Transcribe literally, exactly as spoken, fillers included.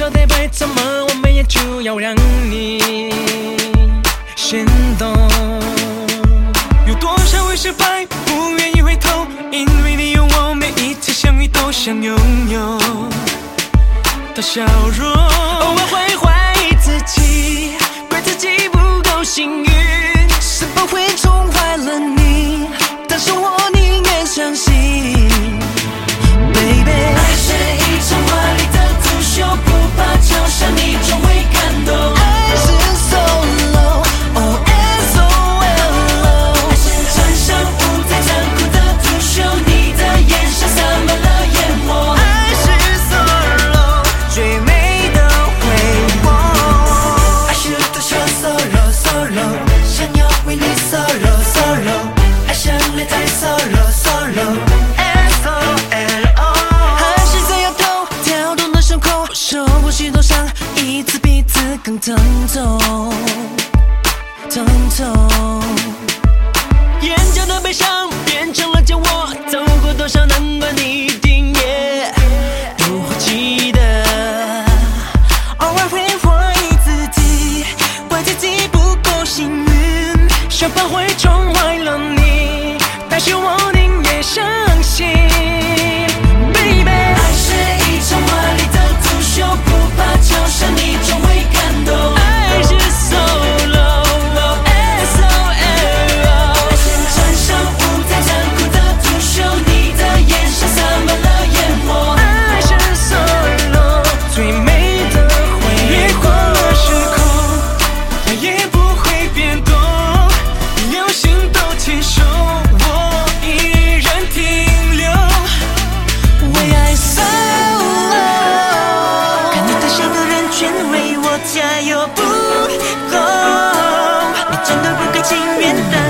到底为什么我们也就要让你心动？有多少回失败不愿意回头，因为你有我，每一次相遇都想拥有的笑容。偶尔会怀疑自己，怪自己不够幸运，是否会宠坏了你？但是我宁愿相信 ，Baby。 爱是一场华丽的刺绣，不怕嘲笑，你终会感动。 爱是 solo，oh S O L O。 爱是穿上舞台残酷的刺绣，你的眼神洒满了淹没。 爱是 solo， 最美的回眸。 爱是独秀 solo solo， 想要为你 solo solo， 爱像擂台 solo solo。S O L O， 还是在摇头，跳动的胸口，受过许多伤，一次比一次更疼痛，疼痛。眼角的悲伤变成了骄傲，走过多少难关，你一定也不会记得。偶尔会怀疑自己，怪自己不够幸运，生怕会宠坏了你，但是我宁愿相信。 爱是一场华丽的刺绣，不怕嘲笑，你终会感动。 爱是 solo，oh S O L O。 爱是穿上舞台残酷的刺绣，你的眼神洒满了淹没。 爱是 solo， 最美的回忆。越过了时空，它也不会变动。流星都牵手，我依然停留。为爱 solo， 看你的笑的人全为我加油不够。你真的不该情愿的。